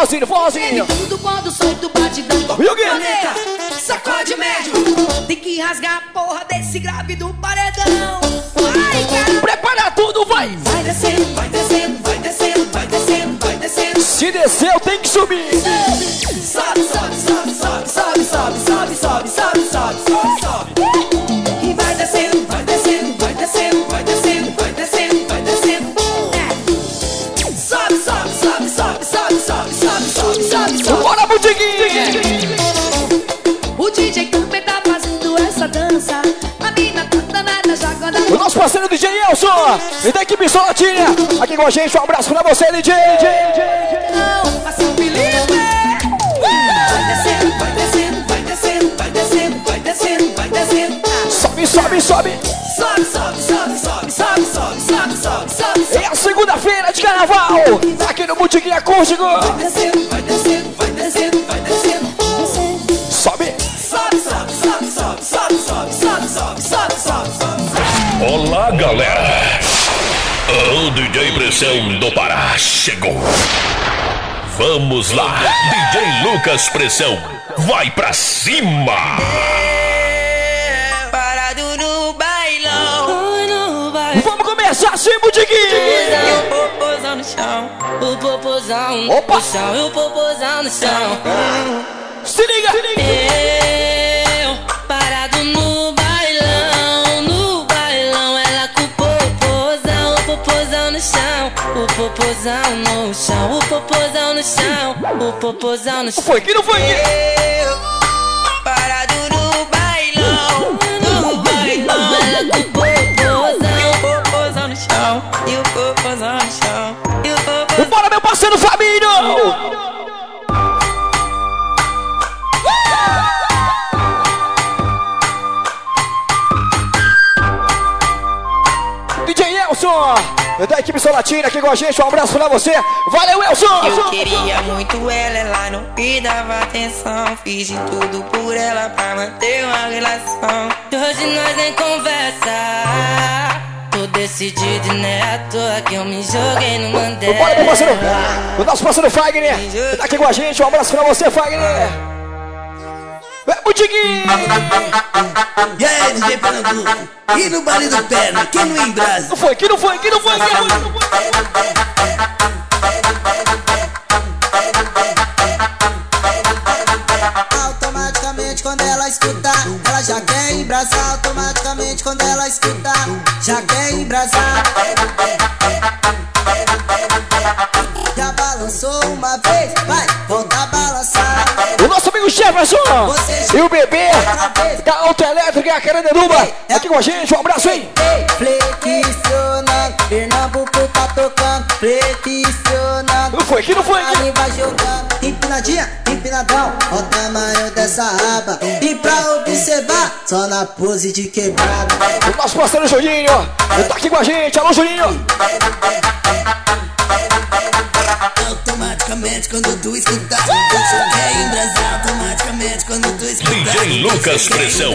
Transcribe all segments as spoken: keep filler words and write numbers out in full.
forrozinho, forrozinho. Tudo quando solto batidão. E o quê? Sacode médio. Tem que rasgar a porra desse grave do paredão. Vai, cara. Prepara tudo, vai. Vai descendo, vai descendo, vai descendo, vai descendo, vai descendo. Se desceu, tem que subir. Sobe, sobe, sobe, sobe, sobe, sobe, sobe, sobe, sobe, sobe, sobe, sobe. E vai descendo, vai descendo, vai descendo, vai descendo, vai descendo, vai descendo. É. Sobe, sobe, sobe, sobe, sobe, sobe, sobe, sobe, sobe, sobe. Bora, Butiguinho. O D J também tá fazendo essa dança. A mina tá danada, já agora. O nosso parceiro D J Elson e da equipe Solatinha aqui com a gente. Um abraço pra você, D J. Não, passa o Felipe. Vai descendo, vai descendo, vai descendo, vai descendo, vai descendo, vai descendo. Sobe, sobe, sobe. Sobe, sobe, sobe, sobe, sobe, sobe, sobe, sobe, sobe. É a segunda-feira de carnaval aqui no Butiguinho Acústico. Vai descendo, vai descendo, vai descendo, vai descendo. Sobe. Sobe, sobe, sobe, sobe, sobe, sobe, sobe, sobe, sobe, sobe, sobe. Olá, galera. O D J Pressão do Pará chegou. Vamos lá, D J Lucas Pressão, vai pra cima! É, parado no bailão, no bailão. Vamos começar assim, Butiguinho! O popozão no chão, o popozão Opa. no chão, e o popozão no chão. Se liga! Se liga. Eu, parado no bailão, no bailão, ela com o popozão, o popozão no chão, o popozão no chão, o popozão no chão, o popozão no chão. Foi que não foi que? Eu, parado no bailão, no bailão, ela com o popozão, o popozão no chão, e o popozão no chão, e o popozão. Bora, meu parceiro Fabinho! D J Elson, da equipe Solatina aqui com a gente, um abraço pra você. Valeu, Elson! Eu queria muito ela, ela não me dava atenção. Fiz de tudo por ela pra manter uma relação. Hoje nós nem conversa. Tô decidido e não é à toa que eu me joguei no Mandela. Bora, meu parceiro! O nosso parceiro Fagner tá aqui com a gente, um abraço pra você, Fagner! É Butiguinho! E aí, D J Pernambuco? E no baile do Perna? Quem não em Brasa? Não foi, que não foi, que não foi, que não foi! Automaticamente quando ela escuta, ela já quer embrasar. Automaticamente quando ela escuta, já quer embrasar. Já balançou uma vez, vai, volta a balançar. O nosso amigo Jefferson e o bebê da Autoelétrica, a Caranderuba, aqui com a gente, um abraço, hein? Flexionando, Pernambuco tá tocando, flexionando. Não foi, que não foi, Ali vai jogando, empinadinha, empinadão. Olha o tamanho dessa raba. E pra observar, só na pose de quebrada. O nosso parceiro Juninho tá aqui com a gente, alô Juninho! Automaticamente quando tu escutar, eu só quero embrasar. Automaticamente quando tu escutar, D J Lucas Pressão.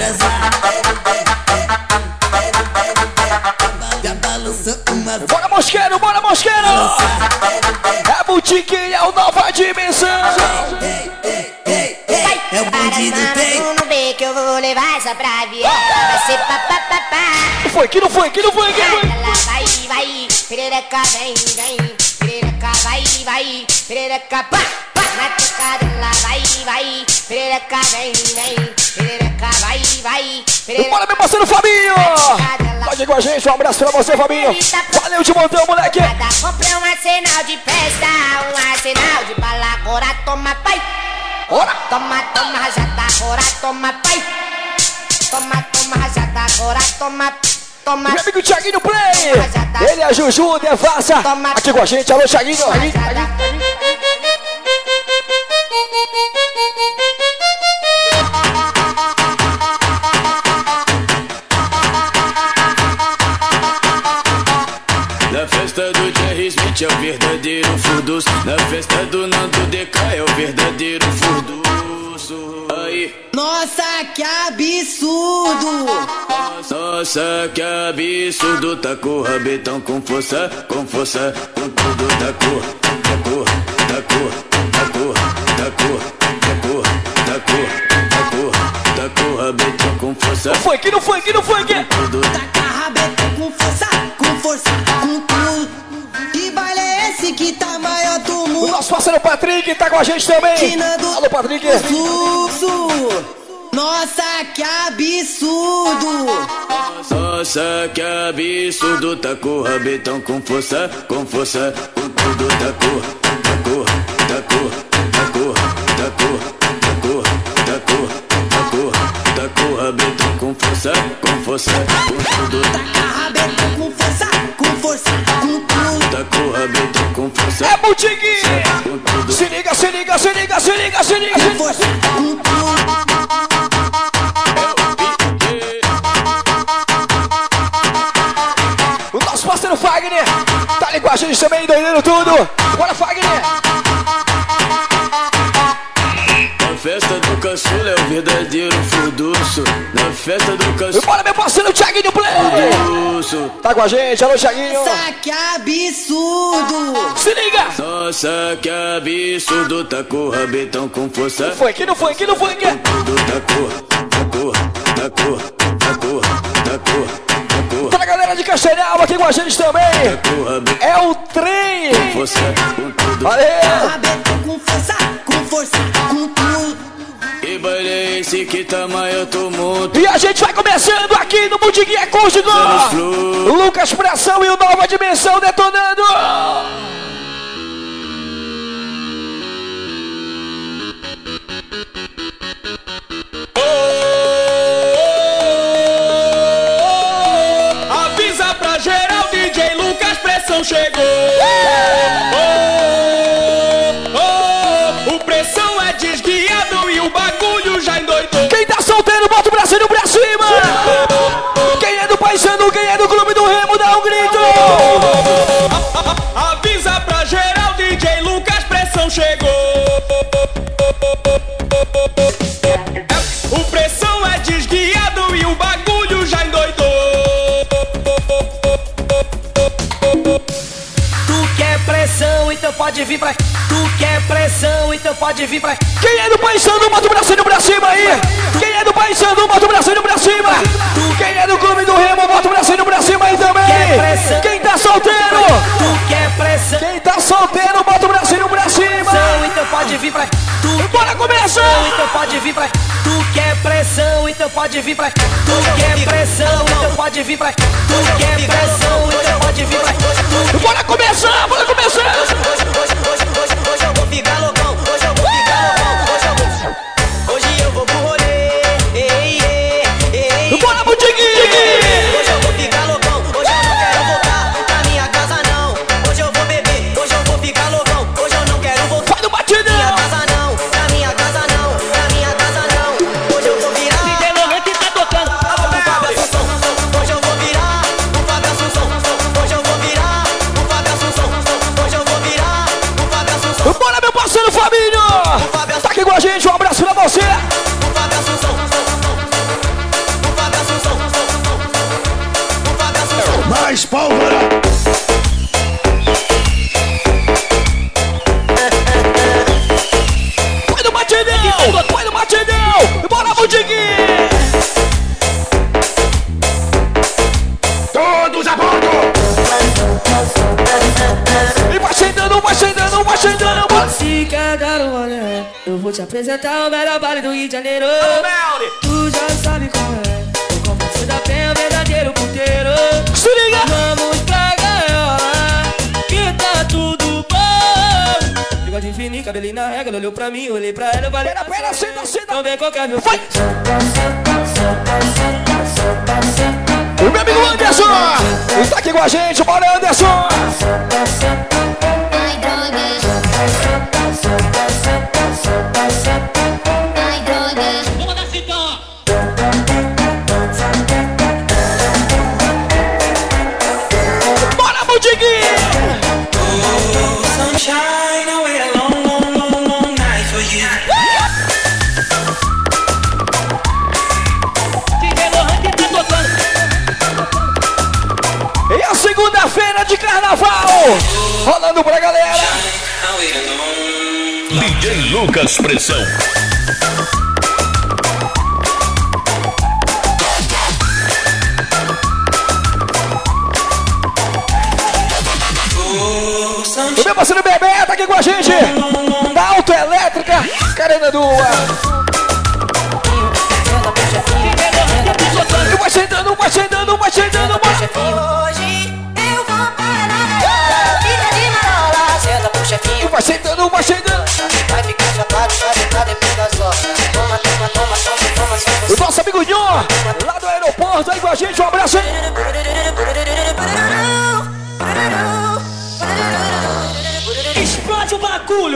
Já balançou uma vez. Bora Mosqueiro, bora Mosqueiro! É Butiguinho, é o Nova Dimensão! Ei, ei, ei, ei, é o bonde do tem. Vamos ver que eu vou levar essa pra viagem. Vai ser papapá. Não foi, que não foi, que não foi, que não foi! Ela vai, vai, perereca, vem, vem. Perereca, vai, vai, perereca, pá, pá. Na tocada ela vai, vai, perereca, vem, vem. Perereca, vai, vai, perereca. Bora, meu parceiro Fabinho! Tá aqui com a gente, um abraço pra você, Fabinho! Valeu de montão, moleque! Comprei um arsenal de festa, um arsenal de bala. Agora toma, pai. Bora! Toma, toma, rajada, agora toma, pai. Toma, toma, rajada, agora toma, toma. Meu amigo Thiaguinho Play! Ele é Juju, Devassa! Aqui com a gente, alô Thiaguinho! Na festa do Jerry Smith é o verdadeiro furdus. Na festa do Nando D K é o verdadeiro furduço. Aí. Nossa, que absurdo! Nossa, que absurdo. Tá com o rabetão com força, com força, com tudo. Tá com, tá com, tá com, tá No funk, no funk, no funk. Taca rabetão com força, com força, com tudo. Que baile é esse que tá maior do O mundo? nosso parceiro Patrick tá com a gente também. Tirando Alô, Patrick. fluxo. Nossa, que absurdo. Nossa, que absurdo. Tacou o rabetão com força, com força, com tudo. Tacou, tacou, tacou, tacou, tacou, tacou, tacou, tacou, tacou o rabetão com força, com força, com tudo. Taca rabetão com força, com força, com tudo. Tacou o rabetão com força. É Boutique. Se liga, se liga, se liga, se liga, se liga. Com força, com tudo. O nosso parceiro Fagner tá ali com a gente também, doidando tudo. Bora, Fagner. Na festa do caçula é o verdadeiro furduço. Na festa do caçula. Bora, meu parceiro Thiaguinho Play. Tá com a gente, alô, Thiaguinho. Nossa, que absurdo. Se liga. Nossa, que absurdo. Tacou o rabetão com força. No funk, no funk, no funk. Tudo tacou, tacou, tacou, tacou, tacou, tacou. Toda a galera de Castanhal aqui com a gente também. É o trem. Força, com tudo. Valeu. Rabetão com força, com força, com tudo. E baile é esse que tá maior do mundo. E a gente vai começando aqui no Boutique Acústico. Lucas Pressão e o Nova Dimensão detonando. Avisa pra geral, D J Lucas Pressão chegou. Oh, oh, oh, o Pressão é desguiado e o bagulho já endoidou. Quem tá solteiro, bota o bracinho pra cima. Quem é do Paisano, quem é do Clube do Remo, dá um grito. Avisa pra geral, D J Lucas Pressão chegou. O Pressão é desguiado e o bagulho já endoidou. Tu quer pressão, então pode vir pra. Tu quer pressão, então pode vir pra. Quem é do Paisano, bota o bracinho pra cima aí. Quem é do Paisano, bota o bracinho pra cima. Quem é do Clube do Remo, bota o bracinho pra cima aí também. Quem tá solteiro? Tu quer pressão, Quem tá solteiro, bota o bracinho pra cima. então pode vir pra. Tu Bora começar. então pode vir pra. Tu quer pressão, então pode vir pra. Tu quer pressão, então pode vir pra. Tu quer pressão, então pode vir pra. Bora começar, bora começar. Hoje, hoje, hoje, hoje, hoje, hoje eu vou ficar loucão. Hoje eu vou ficar loucão. Hoje eu vou. Hoje eu vou pro rolê. Ei, ei, ei. Bora, Boutique. Hoje eu vou ficar loucão. Hoje eu não quero voltar pra minha casa não. Hoje eu vou beber. Hoje eu vou ficar loucão. Hoje eu não quero voltar. Vai no batidão. Minha casa não, pra minha casa não, pra minha casa não. Hoje eu vou virar. D J Lohan que tá tocando. O Fábio Assunção. Hoje eu vou virar. O Fábio Assunção. Hoje eu vou virar. O Fábio Assunção. Hoje eu vou virar. O Fábio Assunção. Bora, meu parceiro Fabinho. Tá aqui com a gente, um abraço pra você. O Fábio Assunção. O Fábio Assunção. O Fábio Assunção. Mais pólvora. Vai no batidão. Vai no batidão. Bora, Boutique. Todos a bordo. E vai chegando, vai chegando, vai chegando. Se quer dar um olé, eu vou te apresentar o melhor baile do Rio de Janeiro. Tu já sabe como é, o complexo da penha é o verdadeiro puteiro. Se liga. Vamos pra gaiola, que tá tudo bom. Bigode fininho, cabelinho na regra, olhou pra mim, olhei pra ela, eu falei. Pera, pera, senta, senta. Então vem qualquer meu Vai. O meu amigo Anderson. Ele tá aqui com a gente, bora, Anderson. Vamos dar então. Bora, Boutique. Sunshine, I wait a long, long, long, long night for you. D J Lohan que tá tocando. E a segunda-feira de carnaval rolando pra galera. D Lucas Pressão. O meu parceiro Bebê tá aqui com a gente. Da Autoelétrica, Carena Dua. E vai chegando, vai chegando, vai chegando. Hoje eu vou parar. Fica de marola, senta pro chefinho. E vai chegando, vai chegando. Vai ficar chapado, vai deitar depois das horas. Toma, toma, toma, toma, toma. O nosso amigo Nhon, lá do aeroporto, aí com a gente. Um abraço aí. Explode o bagulho.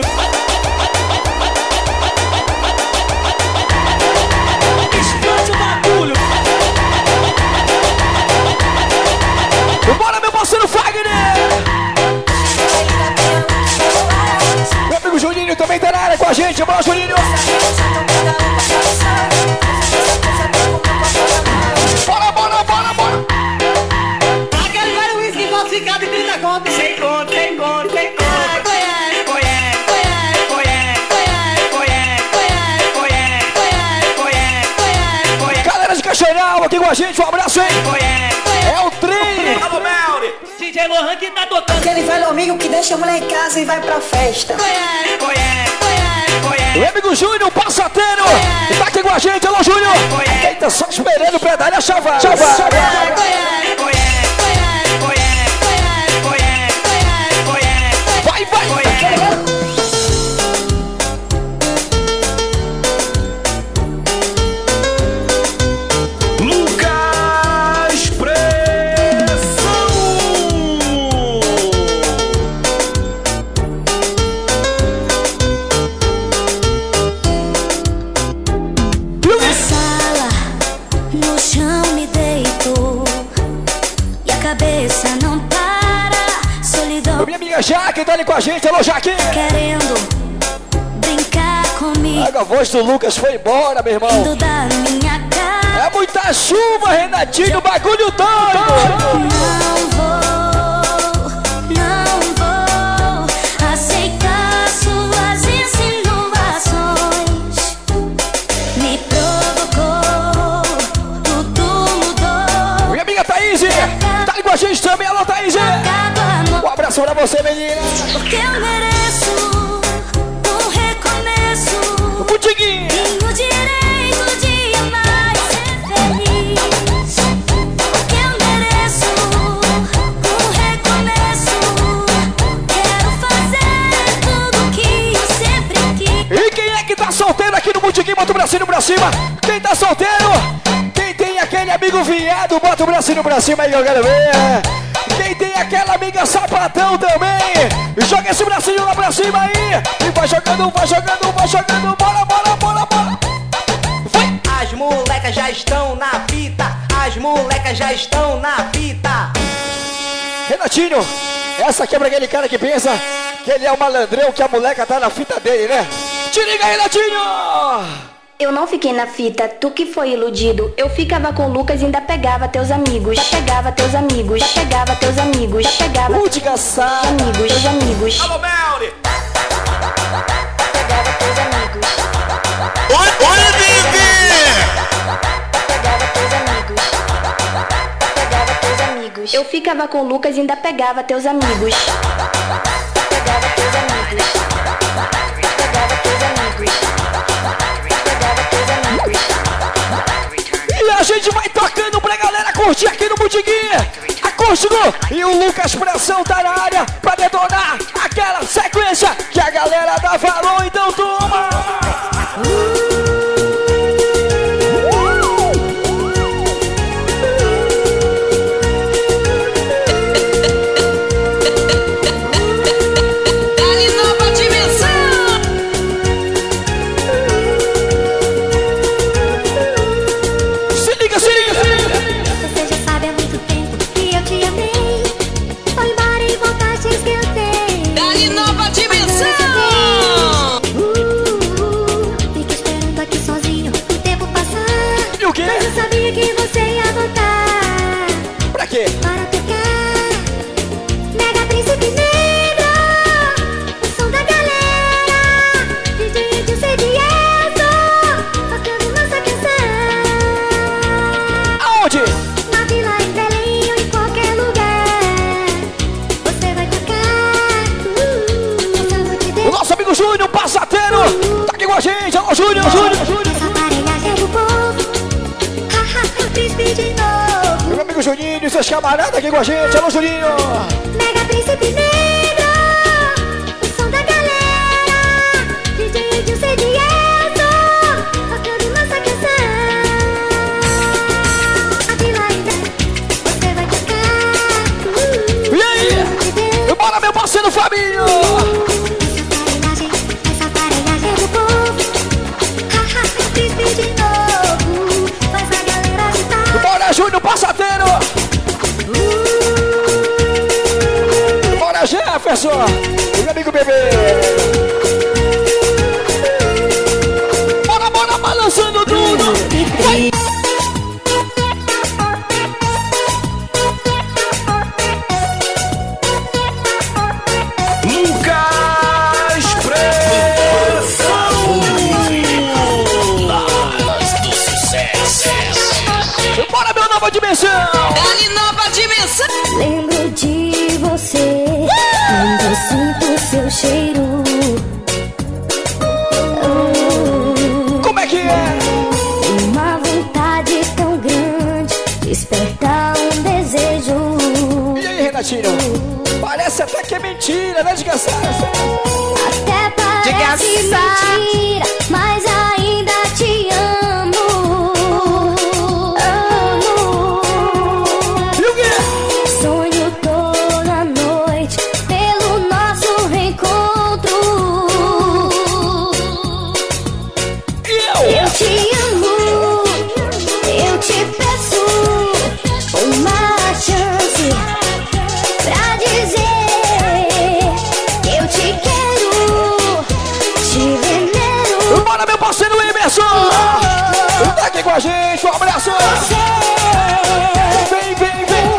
Explode o bagulho. Bora, meu parceiro Fagner. Meu amigo Juninho também tá na área com a gente. Bora, Juninho. Bora, bora, bora, bora. Aquele velho whisky falsificado e trinta conto. Sem conto, sem conto, sem conto. Caixeiral aqui com a gente, um abraço, hein? É o trem! Alô, Melri! D J Lohan que tá tocando. Aquele velho amigo que deixa a mulher em casa e vai pra festa. O amigo Júnior, passateiro, tá aqui com a gente, alô Júnior! Quem tá só esperando pra dar a chavada? Chavada! Vai, vai! Jaque tá ali com a gente, alô Jaque! Querendo brincar comigo. A voz do Lucas foi embora, meu irmão. Da minha cara. É muita chuva, Renatinho, bagulho todo! Não vou, não vou aceitar suas insinuações. Me provocou, tudo mudou. Minha amiga Thaís, tá ali com a gente também, alô Thaís! Um abraço pra você, menina. Porque eu mereço um recomeço. Butiguinho. Tenho o direito de amar e ser feliz. Porque eu mereço um recomeço. Quero fazer tudo que eu sempre quis. E quem é que tá solteiro aqui no Butiguinho? Bota o bracinho pra cima. Quem tá solteiro? Quem tem aquele amigo viado? Bota o bracinho pra cima aí que eu quero ver. Quem tem aquela amiga sapatão também, joga esse bracinho lá pra cima aí. E vai jogando, vai jogando, vai jogando. Bora, bora, bora, bora. Vai. As molecas já estão na fita. As molecas já estão na fita. Renatinho, essa aqui é pra aquele cara que pensa que ele é o malandrão, que a moleca tá na fita dele, né? Te liga, Renatinho! Eu não fiquei na fita, tu que foi iludido. Eu ficava com o Lucas e ainda pegava teus amigos. Já pegava teus amigos, já pegava teus amigos, já pegava uh, teus amigos, teus amigos. Alô, Melri! Pegava teus amigos. Oi, oi, Vivi! Pegava teus amigos. Pegava teus amigos. Eu ficava com o Lucas e ainda pegava teus amigos. Pegava teus amigos. Pegava teus amigos. E a gente vai tocando pra galera curtir aqui no Butiguinho. Acústico. E o Lucas Pressão tá na área pra detonar aquela sequência que a galera dá valor, então toma! Dali nova dimensão! Uh, uh, fica esperando amigo Juninho e seus camaradas aqui com a gente. Alô, Juninho. Mega Príncipe Negro, o som da galera. D J Edilson Diego, tocando nossa canção. A vila ainda, você vai tocar. E aí? Bora, meu parceiro Fabinho. Essa aparelhagem do povo. Haha, príncipe de novo. Faz a galera agitar. Bora, Júnior Passateiro. Bora, Jefferson. Meu amigo bebê. Bora, bora, balançando tudo. Vai. Lucas Pressão. Las do sucesso. Bora, meu Nova Dimensão. Dali Nova Dimensão. Lembro de você, quando sinto seu cheiro. Como é que é? Uma vontade tão grande, despertar um desejo. E aí, Renatinho? Parece até que é mentira, né, desgraçado? Até parece Desgraçado. mentira, mas ainda te amo. Amo. E o quê? Sonho toda noite pelo nosso reencontro. E eu? Eu te amo, eu te peço uma chance pra dizer que eu te quero, te venero. Bora, meu parceiro Emerson. Tá aqui com a gente, um abraço. Vem, vem, vem.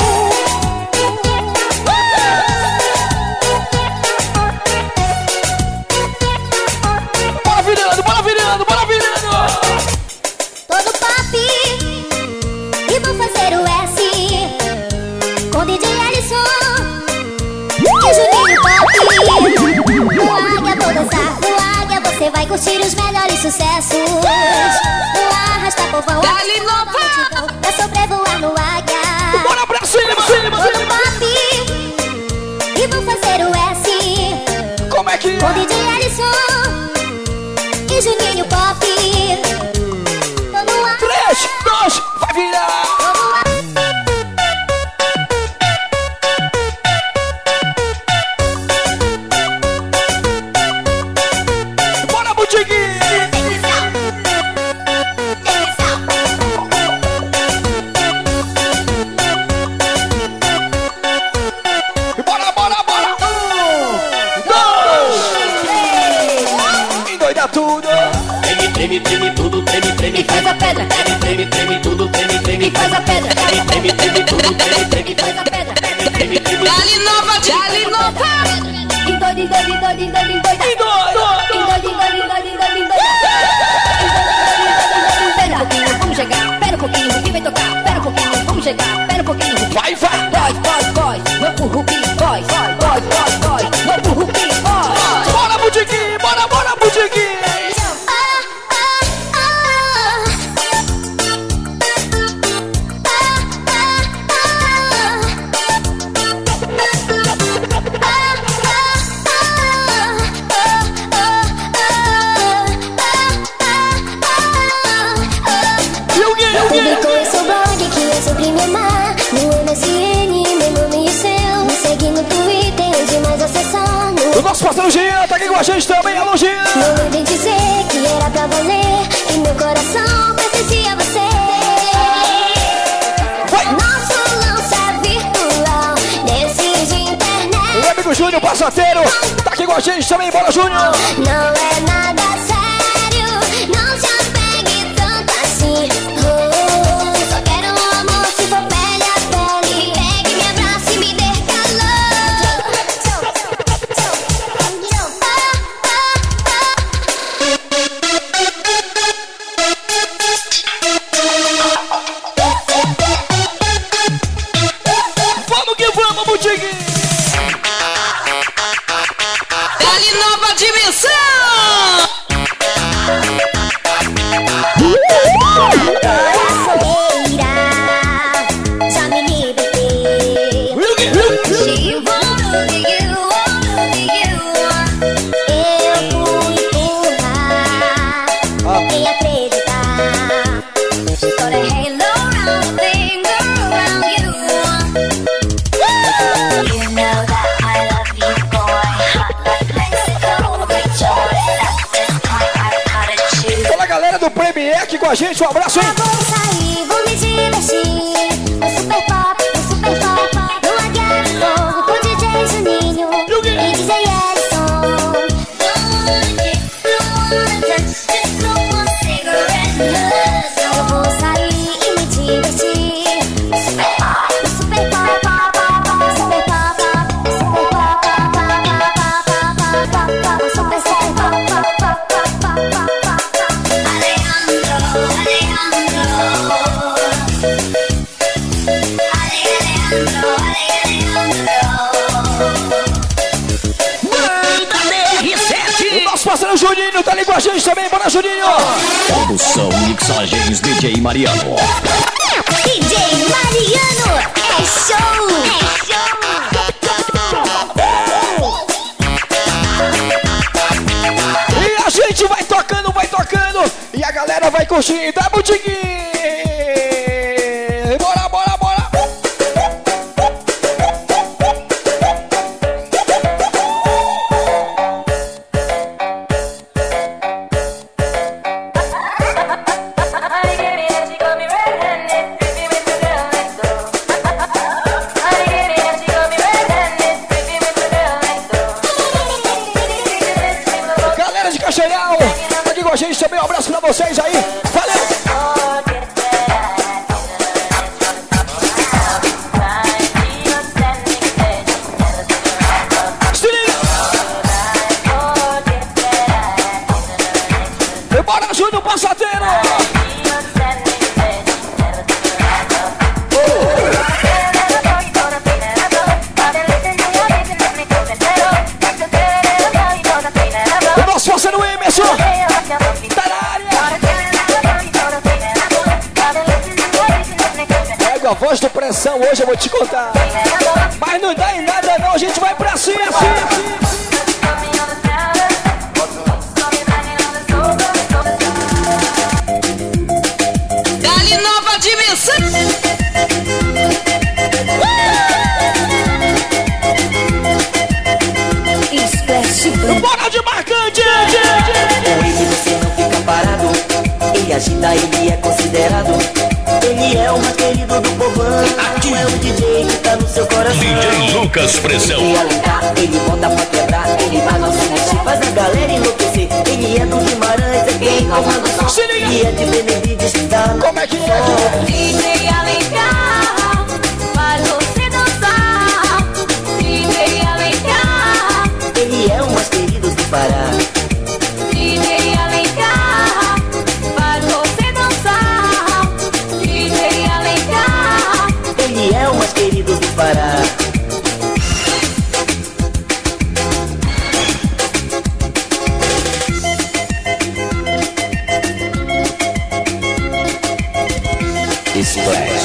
Bora virando, bora virando, bora virando. Todo pop e vou fazer o S com D J Ellison e Juninho Pop. No Águia vou dançar, no Águia você vai curtir os melhores sucessos. No arrasta povão, Dali Nova. pra sobrevoar no Águia. Bora pra cima, cima, Todo cima. pop e vou fazer o S Como é que com D é? J Ellison e Juninho Pop. Tô no ar. Três, dois, vai virar. Bora, Butiguinho. Bora, bora, bora. Um, dois, três. Endoida tudo. Treme, treme, treme tudo, treme, treme, faz a pedra. Treme, treme, treme tudo, treme, treme, faz a pedra. Treme, treme, treme tudo, treme, treme, faz a pedra. Treme, treme, treme. Dali Nova, Dali Nova. Endoida, endoida, endoida, endoida, endoida. Endoida, endoida, endoida, endoida, endoida. Pera um pouquinho, vamos chegar. Pera um pouquinho, quem vai tocar? Pera um pouquinho, vamos chegar. Pera um pouquinho. Vai, vai. Boys, boys, boys, não pro Rupi, boys, boys, boys, boys, boys, não pro Rupi, boys. Bora, Butiguinho. Bora, bora, Butiguinho. E o quê? E o quê? Publicou em seu blog que é sobre me amar. No M S N, meu nome e o seu. Me segue no Twitter, demais acessando. O nosso parceiro Jean tá aqui com a gente também. Alô, Jean. Não vem dizer que era pra valer, que meu coração pertencia a você. Vai. Nosso lance virtual, desses de internet. O amigo Júnior Passateiro tá aqui com a gente também. Bora, Júnior. Não é nada sério, não se apegue tanto assim. Oh, só quero um amor se for pele a pele. Me pegue, me abrace e me dê calor. Vamos que vamos, Butiguinho. Dali Nova Dimensão. halo around, finger around you. You know that I love you, boy. Hot like Mexico, rejoice. At this point, I've gotta choose. Olha a galera do Premier aqui com a gente, um abraço, hein? Eu vou sair, vou me divertir. No super pop, no super pop. Numa guerra de fogo com D J Juninho e D J Ellison. Eu vou sair e me divertir. No super pop, no super pop, super pop, super pop, super super pop, Alejandro, Alejandro, Alejandro, Manda D R sete! O nosso parceiro Juninho tá ali com a gente também, bora Juninho! Produção Mixagens D J Mariano. D J Mariano, é show! É show! E a gente vai tocando, vai tocando, e a galera vai curtindo, é Butiguinho! Bora, bora, bora! Galera de Caxeiral, aqui com a gente também, um abraço pra vocês aí, valeu! Se liga! E bora, Júnior Passateiro! O nosso parceiro Emerson tá na área! Pega a voz do Pressão hoje, eu vou te contar. Mas não dá em nada não, a gente vai pra cima! Dali nova dimensão. Bora de marcante! Com ele você não fica parado. Ele agita, ele é considerado. Ele é o mais querido do povão. Aqui é o D J que tá no seu coração. D J Lucas Pressão. Ele alentar, ele bota pra quebrar. Ele vai no mexer, faz a galera enlouquecer. Ele é do Guimarães, é quem comanda o som. Ele é de Benevides, tá no como é que é? D J Alencar, faz você dançar. D J Alencar, ele é o mais querido do Pará. D J Alencar, faz você dançar. D J Alencar, Ele é o mais querido do Pará. Splash.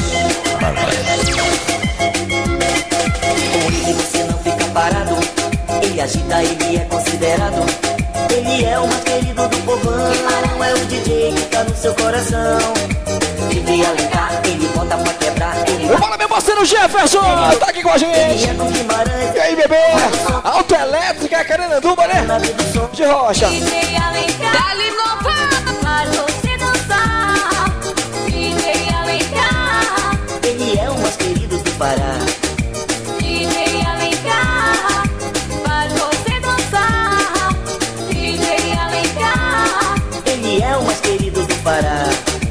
Com ele você não fica parado. Ele agita, ele é considerado. Ele é o mais querido do povão. É o D J que tá no seu coração. D J Alencar, ele bota pra quebrar. Ele Bora, meu parceiro Jefferson, tá aqui com a gente. E aí, bebê? Autoelétrica, Caranduba, né? De Rocha. D J Alencar, dali nova, faz você dançar. D J Alencar, Ele é o mais querido do Pará. D J Alencar, faz você dançar. D J Alencar, Ele é o mais querido do Pará.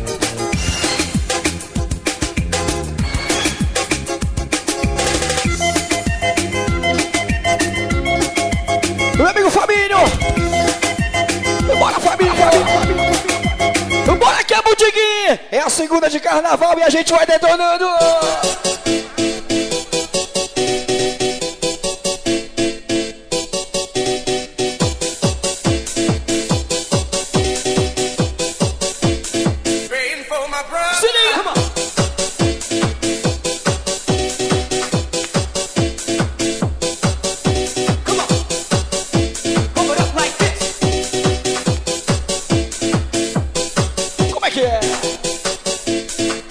Meu amigo Fabinho. Bora, Fabinho. Bora que é Butiguinho. É a segunda de carnaval e a gente vai detonando. Se liga, irmão. Como é que é?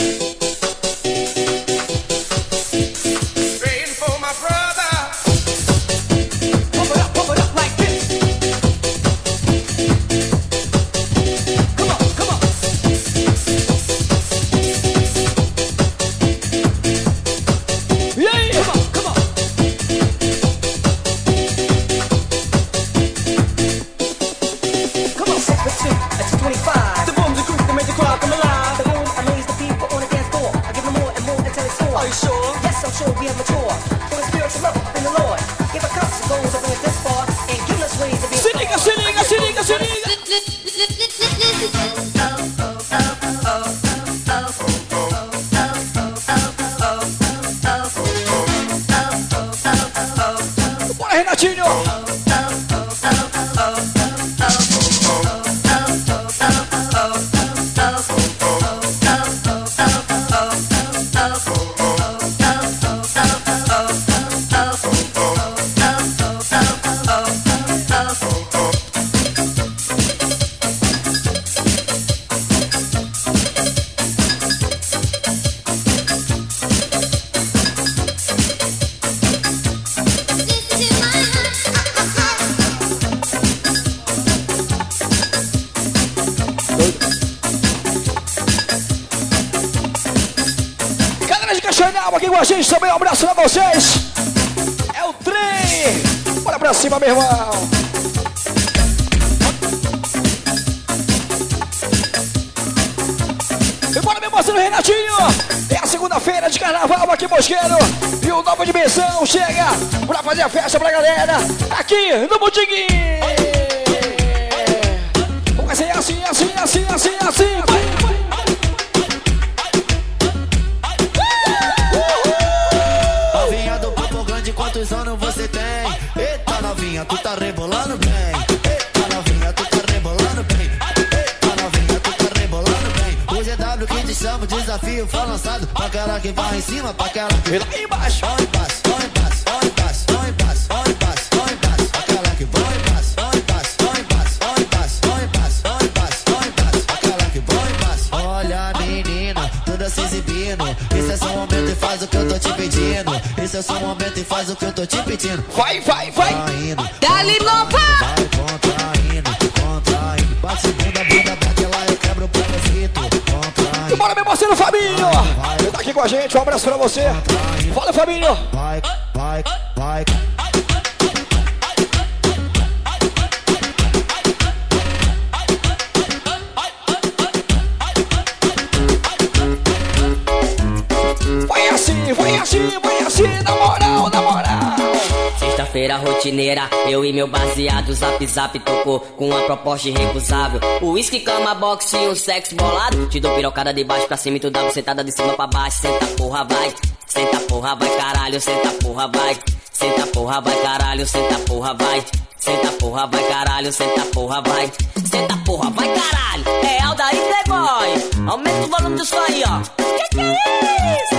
Caixanal aqui com a gente também. Um abraço pra vocês. É o trem. Bora pra cima, meu irmão. E bora, meu parceiro Renatinho. É a segunda-feira de carnaval aqui, Mosqueiro. E o Nova Dimensão chega pra fazer a festa pra galera aqui no Botiguinho. Vai ser assim, assim, assim, assim, assim. Vai, vai. Novinha do Papo Grande, quantos anos você tem? Eita, novinha, tu tá rebolando bem. Eita, novinha, tu tá rebolando bem. Eita, novinha, tu tá rebolando bem. O G W que te chama, o desafio foi lançado. Pra aquela que vai em cima, pra aquela que lá embaixo. Vai em paz, vai em paz, vai em paz, vai em paz, vai em paz, vai em paz. Aquela que vai em paz, vai em paz, vai em paz, vai em paz, vai em paz, vai em paz, vai em paz. Aquela que vai em paz. Olha, menina, toda se exibindo. Esse é seu momento e faz o que eu tô te pedindo. Esse é seu momento e faz o que eu tô te pedindo. Vai, vai, vai. Dali Nova. Vai contraindo, contraindo. Bate bunda, bunda, bate lá, eu quebro o parasito. Contraindo. E bora, meu parceiro Fabinho. Ele tá aqui com a gente, um abraço pra você. Fala, Fabinho. Vai, vai, vai. Vai assim, vai assim, vai assim, na moral, na moral. Sexta-feira rotineira, eu e meu baseado, zap zap tocou com uma proposta irrecusável. Uísque, cama, boxe e um sexo bolado. Te dou pirocada de baixo pra cima e tu dá bucetada de cima pra baixo. Senta porra, vai, senta porra, vai caralho, senta porra, vai. Senta porra, vai caralho, senta porra, vai. Senta porra, vai caralho, senta porra, vai. Senta porra, vai caralho, é Alda e Playboy. Aumenta o volume do som aí, ó. Que que é isso?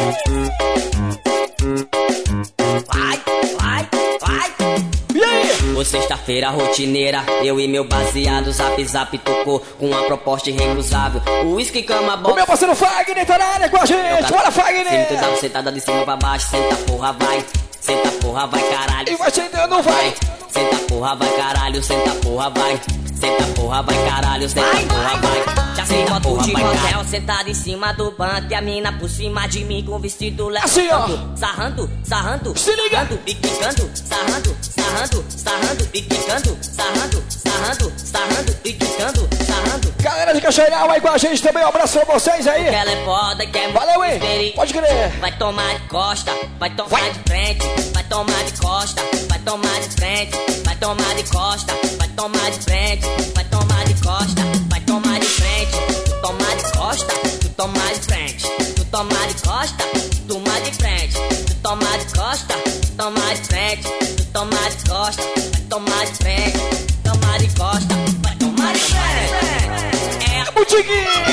Vai, vai, vai. E aí? Ô, sexta-feira rotineira, eu e meu baseado, zap zap tocou com uma proposta irrecusável. Uísque, cama, box. O meu parceiro Fagner tá na área com a gente. Bora, Fagner. Senta, dá sentada de cima pra baixo, senta porra, vai. Senta porra, vai caralho. E vai sentando, vai. Senta porra, vai caralho, senta porra, vai. Senta porra, vai caralho, senta Vai, porra, vai. vai. Já sei Senta foto porra, de vai, motel, caralho. sentada em cima do banco. E a mina por cima de mim com vestido leve. Assim, ó. Sarrando, sarrando, se liga. Sarrando e quicando, sarrando, sarrando, sarrando e quicando. Sarrando, sarrando, sarrando e quicando, sarrando. Galera de Caixanal aí com a gente também, um abraço pra vocês aí. Que ela é foda, que é Valeu, hein? experiente. Pode crer. Vai tomar de costa, vai tomar Vai. de frente, vai tomar de costa, vai tomar de frente, vai tomar de costa, vai tomar de frente, vai tomar de costa, vai tomar de frente, tu tomar de costa, tu tomar de frente, tu tomar de costa, tu tomar de frente, tu tomar de costa, tu tomar de frente, tu tomar de costa, vai tomar de frente, tomar de costa, vai tomar de frente. É Botiguinho.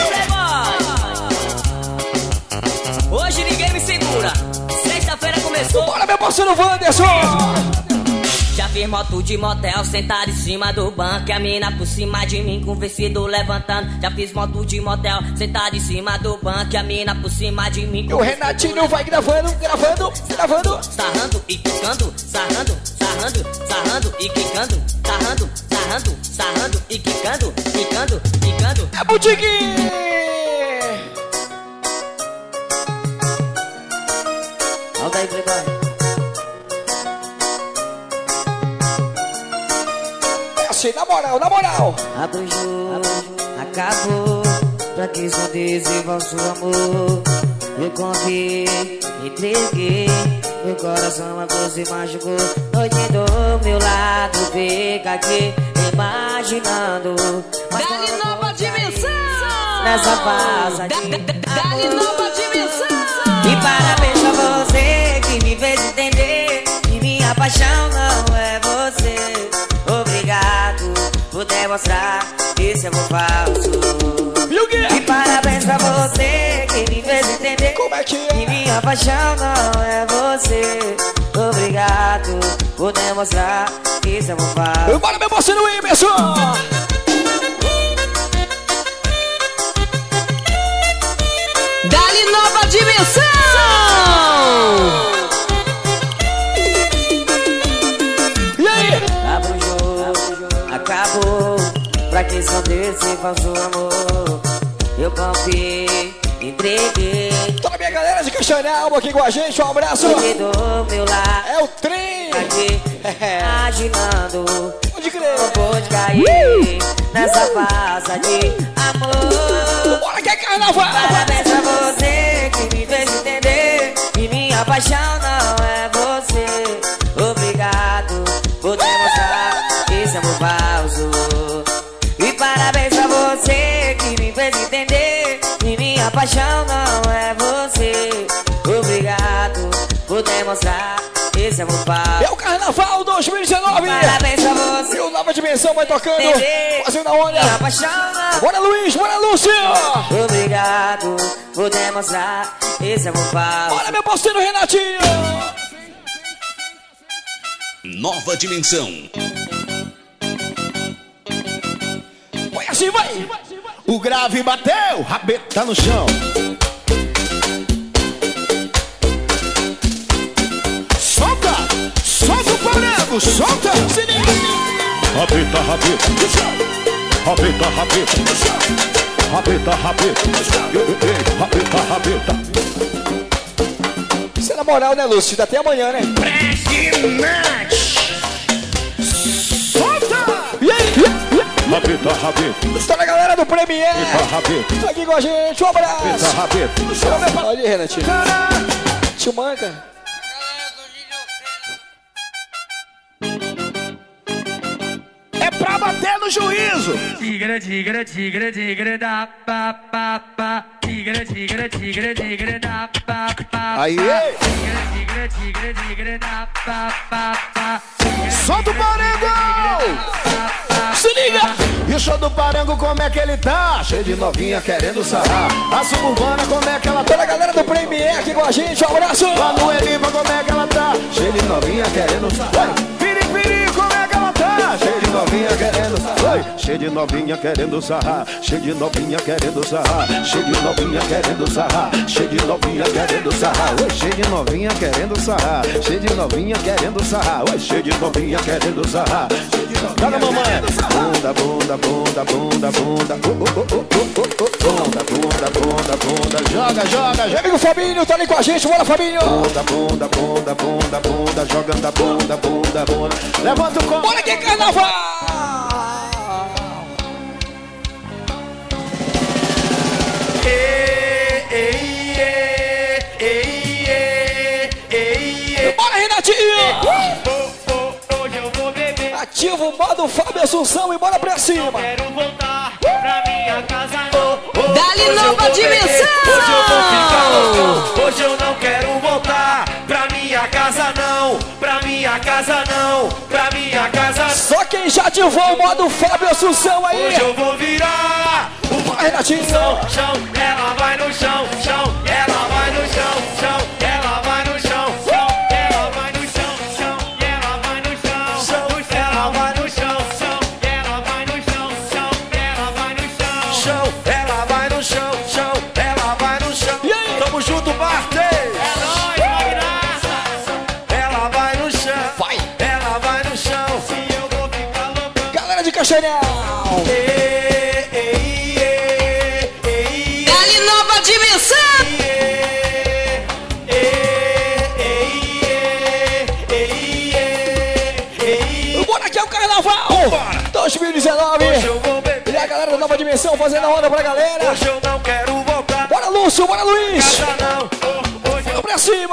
Hoje ninguém me segura. Sexta-feira começou. Bora, meu parceiro Wanderson. Já fiz moto de motel, sentado em cima do banco. E a mina por cima de mim com o vestido levantando. Já fiz moto de motel, sentado em cima do banco. E a mina por cima de mim E com o Renatinho vai gravando, gravando, gravando. sarrando e quicando, sarrando, sarrando, sarrando e quicando, sarrando, sarrando, sarrando e quicando, quicando, quicando. É Botiguinho. Volta aí, Playboy. É assim, na moral, na moral. Abre o jogo, acabou. Pra que só desenvolve o amor? Eu confiei, entreguei. Meu coração agora se machucou. Noite do meu lado, fica aqui imaginando. Dali Nova Dimensão. Nessa fase de Dali Nova Dimensão. E parabéns pra você que me fez entender que minha paixão não é você. Obrigado por demonstrar que esse amor falso. E parabéns pra você que me fez entender Como é que é? que minha paixão não é você. Obrigado por demonstrar que esse amor falso. Bora, meu parceiro Emerson. Dali Nova Dimensão. E aí? Acabou o jogo, acabou. Pra que só desse falso amor? Eu confiei, entreguei. Toda a minha galera de Castanhal aqui com a gente, um abraço. Do meu lar, é o trem. Aqui, imaginando. Pode crer. Não pode cair nessa farsa de amor. Bora que é carnaval. Parabéns pra você que me fez entender que minha paixão não é você. Obrigado por demonstrar esse amor falso. E parabéns pra você que me fez entender que minha paixão não é você. Obrigado por demonstrar esse amor falso. É o Carnaval dois mil e dezenove. Parabéns pra você. E o Nova Dimensão vai tocando, fazendo a onda. Minha paixão não. Bora Luiz, bora Lúcio. Obrigado por demonstrar esse amor falso. Bora meu parceiro Renatinho. Nova Dimensão. Vai assim, vai. O grave bateu, rabeta no chão. Solta, solta o parango, solta. Rabeta, rabeta, rabeta, rabeta, rabeta, rabeta, rabeta, rabeta. Isso é na moral, né, Lúcio? Dá até amanhã, né? Impressionante. Solta. E aí? Rabeta, rabeta. Está na galera do Premier. Tá aqui com a gente, um abraço. Rabeta, rabeta. Olha aí, Renatinho. Tio Manca. É pra bater no juízo. Tigra, tigra, tigra, tigra, da pa pa pa. Tigra, tigra, tigra, tigra, da pa pa. Aí. Tigra, tigra, tigra, tigra, da pa pa pa. Solta o parango! Se liga! E o show do parango, como é que ele tá? Cheio de novinha querendo sarrar. A suburbana, como é que ela tá? Toda a galera do Premier aqui com a gente, um abraço! Lá no Eliva, como é que ela tá? Cheio de novinha querendo sarrar. Piripiri, como é que ela tá? Cheio de novinha querendo sarrar. Cheio de novinha querendo sarrar. Cheio de novinha querendo sarrar. Cheio de novinha querendo sarrar. Cheio de novinha querendo sarrar. Oi, cheio de novinha querendo sarrar. Cheio de novinha querendo sarrar. Oi, cheio de novinha querendo sarrar. Joga, mamãe! Bunda, bunda, bunda, bunda, bunda. Bunda, bunda, bunda, bunda. Joga, joga, joga. Amigo Fabinho, tá ali com a gente, bora Fabinho! Bunda, bunda, bunda, bunda, bunda. Jogando a bunda, bunda, bunda. Levanta o copo. Bora que é carnaval! Ei, ei, ei, ei, ei, ei. Bora, Renatinho! Hoje eu vou beber. Ativa o modo Fábio Assunção e bora pra cima! Quero voltar pra minha casa. Dali Nova Dimensão! Hoje eu vou ficar loucão. Hoje eu não quero voltar pra minha casa não. Pra minha casa não. Pra minha casa. Só quem já ativou o modo Fábio Assunção aí! Hoje eu vou virar o Renatinho! chão, chão, ela vai no chão, chão, ela vai no chão, chão, ela vai no chão, chão, ela vai no chão, chão, ela vai no chão, chão, ela vai no chão, chão, ela vai no chão, chão, ela vai no chão, chão, ela vai no chão, chão, ela vai no chão. E aí? Tamo junto, Barte! É nóis, Magnaça! Ela vai no chão, Vai! ela vai no chão, se eu vou ficar loucão. Galera de Castanhal! Dali Nova Dimensão! Bora que é o Carnaval! dois mil e dezenove! E a galera da Nova Dimensão fazendo a onda pra galera! Hoje eu não quero voltar. Bora Lúcio, bora Luiz! Casa não. Hoje Vamos pra cima!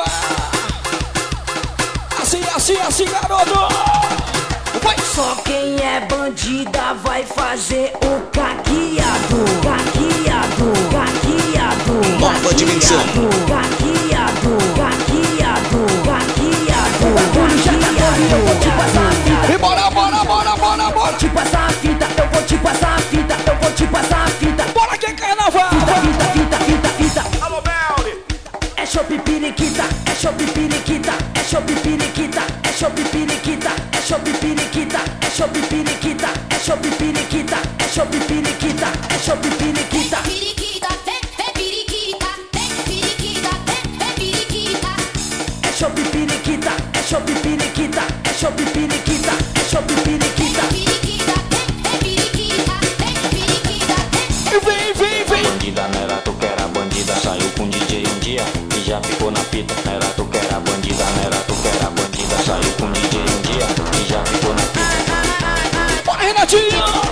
Assim, assim, assim, garoto! Vai! Só quem é bandida vai fazer o caqueado. Caqueado, caqueado. Nova Dimensão. Caqueado, caqueado, caqueado. Eu vou te passar a fita. E bora, bora, bora, bora, bora! Te passar a fita, eu vou te passar a fita, eu vou te passar a fita. Bora que é Carnaval! Fita, fita, fita, fita. Alô, Belly! É chopp periquita, é chopp periquita, é chopp periquita, é chopp periquita, é chopp periquita, é chopp periquita, é chopp periquita, é chopp periquita, é chopp periquita. Periquita, vem, vem periquita, vem periquita, vem, vem periquita. É chopp periquita, é chopp periquita, é chopp periquita, é chopp periquita. Periquita, vem, vem periquita, vem periquita, vem. Vem, vem, vem! Bandida não era tu que era bandida, saiu com D J um dia. fita. Não era tu que era bandida, não era tu que era bandida. Saiu com o D J um dia e já ficou na fita. Bora, Renatinho!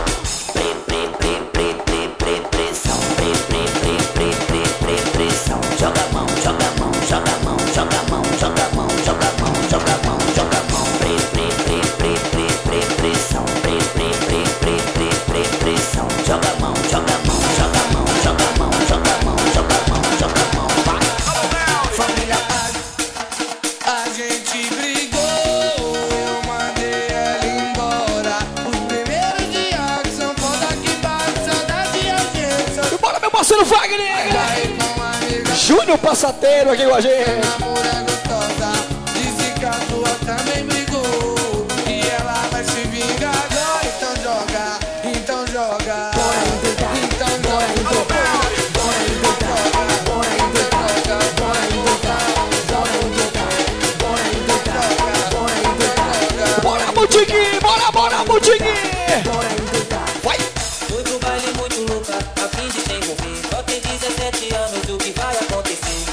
Pressão, pre, pre, pre, pre, pre, pre, pressão. Joga a mão, joga a mão, joga a mão, joga a mão, joga a mão, joga a mão, joga a mão, joga a mão. Pre, pre, pre, pre, pre, pre, pressão. Pre, pre, pre, pre, pre, pre, pressão. Joga a mão, joga a mão, joga a mão, joga a mão, joga a mão, joga a mão, joga a mão. Família, a, a gente brigou, eu mandei ela embora. Os primeiros dias são foda que bate, saudade a gente. Bora, meu parceiro Wagner! Júnior Passateiro aqui com a gente. Disse que a tua também brigou e ela vai se vingar agora. Então joga, então joga. Então joga. Bora, Butiguinho! Bora, bora, Butiguinho! Vai! Fui pro baile muito louca, a fim de te envolver. Só tem dezessete anos, o que vai acontecer?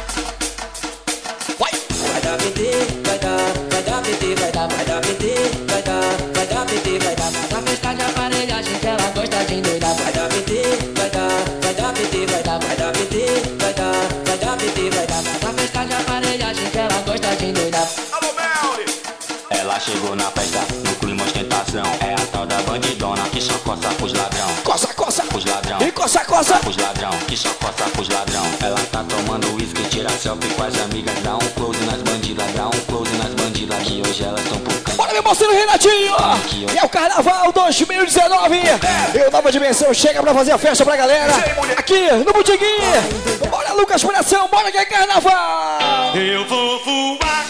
Vai! Vai dar P T, vai dar, vai dar P T, vai dar, vai dar P T, vai dar, vai dar P T, vai dar. Na festa de aparelhagem que ela gosta de endoidar. Vai dar P T, vai dar, vai dar P T, vai dar, vai dar P T, vai dar, vai dar P T, vai dar. Na festa de aparelhagem que ela gosta de endoidar. Ela chegou na festa, no clima ostentação. É a tal da bandidona que só coça pros ladrão. Coça, coça! Pros ladrão. E coça, coça! Pros ladrão, que só coça pros ladrão. Ela tá tomando uísque, tira selfie com as amigas. Dá um close nas bandidas, dá um close nas bandidas. Que hoje elas tão por canto. Bora, meu parceiro Renatinho! E é o Carnaval dois mil e dezenove! E o Nova Dimensão chega pra fazer a festa pra galera. Aqui no Butiguinho! Bora, Lucas Pressão! Bora que é Carnaval! Eu vou voar.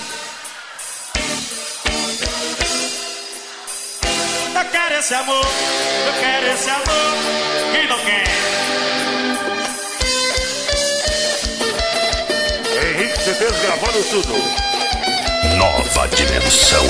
Eu quero esse amor, eu quero esse amor. Quem não quer? Henrique C Ds gravando tudo. Nova Dimensão.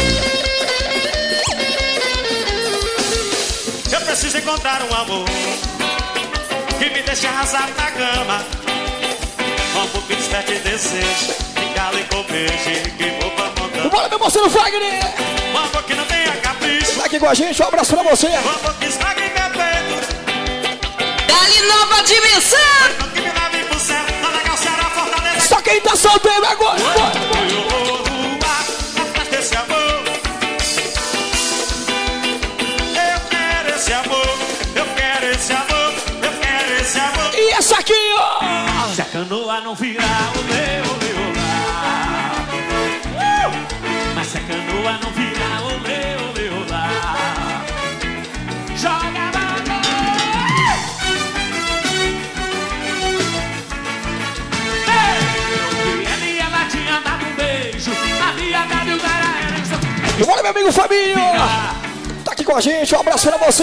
Eu preciso encontrar um amor que me deixe arrasar na cama. Um amor que desperte desejo, que cala e comeje, que vou pra montanha. Bora, meu parceiro Wagner! Um amor que não tenha capricho. Tá aqui com a gente, um abraço pra você! Um amor que esmague meu peito. Dali Nova Dimensão! Que me leve pro céu, lá na calçada, fortaleza. Só quem tá solteiro agora! Eu vou voar atrás desse amor. Eu quero esse amor, eu quero esse amor, eu quero esse amor. E essa aqui, ó! Se a canoa não virar o meu, meu lá. Uh! Mas se a canoa não virar o meu, meu lá. Joga a mão. Ei, ela e ela tinha dado um beijo. Havia dado o cara era. E bora, meu amigo Fabinho! Tá aqui com a gente, um abraço pra você!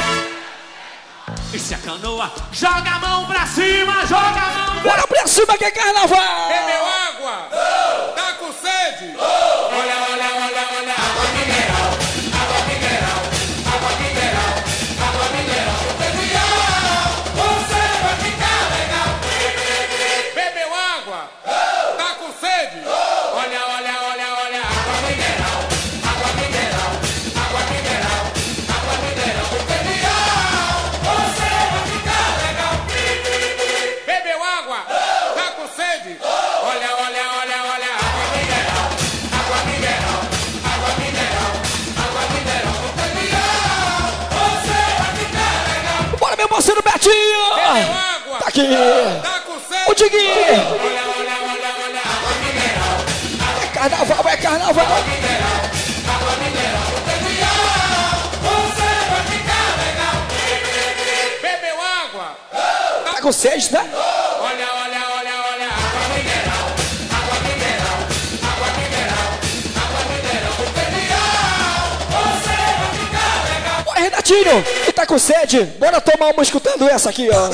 E se a canoa joga a mão pra cima, joga a mão. Bora pra cima que é Carnaval! Bebeu água? Oh! Tá com sede? Oh! Olha, olha, olha, olha. Água mineral, água mineral, água mineral, água mineral. Mineral, você vai ficar legal. Bebeu água? Oh! Tá com sede? Oh! Olha, olha, olha, olha. Água mineral, água mineral, água mineral, água mineral. Mineral, você vai ficar legal. Bebeu água? Oh! Tá com sede? Oh! Olha, olha, olha, olha. Água mineral, água mineral, água mineral, água mineral. Mineral, você vai ficar legal. Bora, meu parceiro Betinho! Bebeu água? Tá aqui! Tá com sede? O Diguinho! Olha, olha, olha, olha. Água mineral, É Carnaval, é Carnaval! água mineral, água mineral. Mineral, você vai ficar legal. Bebeu água? Tá com sede, né? Olha, olha, olha, olha. Água mineral, água mineral, água mineral, água mineral. Mineral, você vai ficar legal. Bora, Renatinho! Tu tá com sede? Bora tomar uma escutando essa aqui, ó!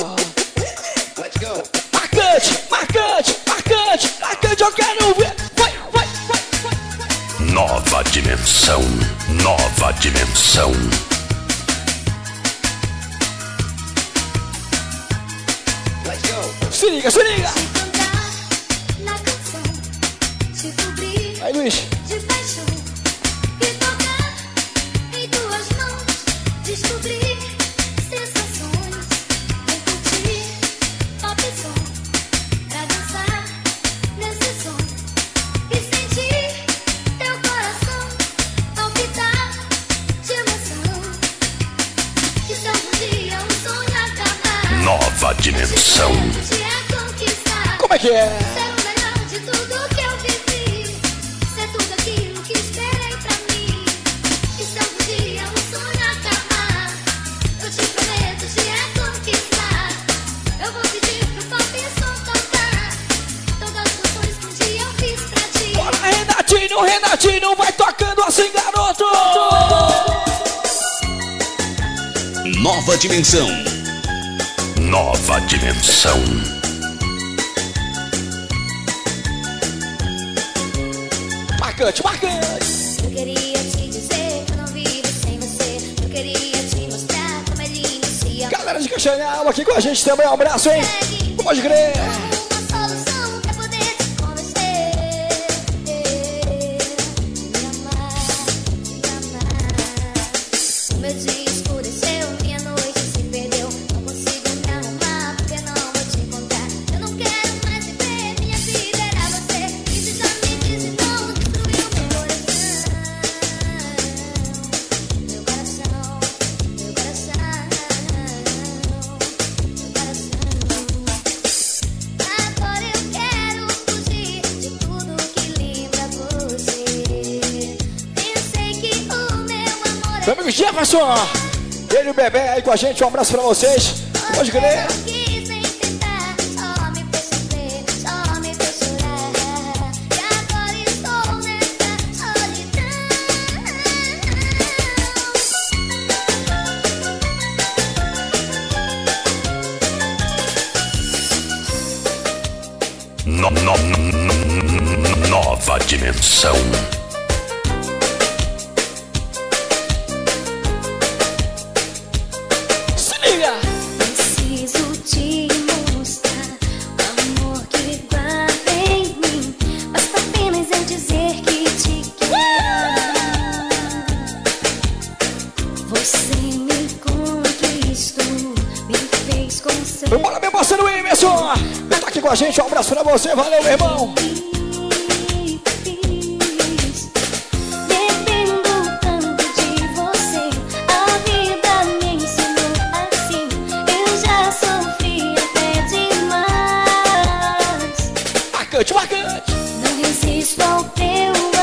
Marcante, marcante, marcante, marcante, eu quero ver! Vai, vai, vai, vai, vai! Nova Dimensão. Nova Dimensão. Se liga, se liga! Na canção vocês. De paixão, e tocar em tuas mãos, descobrir sensações, vem curtir pop som, pra dançar nesse som e sentir teu coração palpitar de emoção. E se algum dia um sonho acabar, Nova dimensão. te é conquistar. Como é que é? Ser o melhor de tudo que eu vivi, ser tudo aquilo que esperei pra mim. E se algum dia um sonho acabar, eu te prometo te é conquistar. Eu vou pedir pro pop som tocar todas as canções que um dia eu fiz pra ti. Bora, Renatinho, Renatinho, vai tocando assim, garoto! Nova dimensão. Nova dimensão. Marcante, marcante! Eu queria te dizer que eu não vivo sem você. Eu queria te mostrar como é lindo se amar. Galera de Castanhal aqui com a gente também, um abraço, hein? Pode crer! Uma solução pra poder te convencer. Me amar, me amar. O meu dia escureceu, minha noite se perdeu. Não consigo me arrumar porque não vou te encontrar. Eu não quero mais viver, minha vida era você. E se já me disse não, destruiu meu coração. Meu coração, meu coração, meu coração. Agora eu quero fugir de tudo que lembra você. Pensei que o meu amor Meu amigo Jefferson, ele e o Bebê aí com a gente, um abraço pra vocês. Pode crer! quis enfrentar, só me fez sofrer, só me fez chorar. E agora estou nessa solidão. No, no, no, nova dimensão. Se liga! Preciso te mostrar o amor que guarda em mim. Basta apenas eu dizer que te quero. Você me conquistou, me fez com seu. Bora, meu parceiro Emerson! Tá aqui com a gente, um abraço pra você, valeu, meu irmão! Dependo tanto de você, a vida me ensinou assim. Eu já sofri até demais. Marcante, marcante! Não resisto ao teu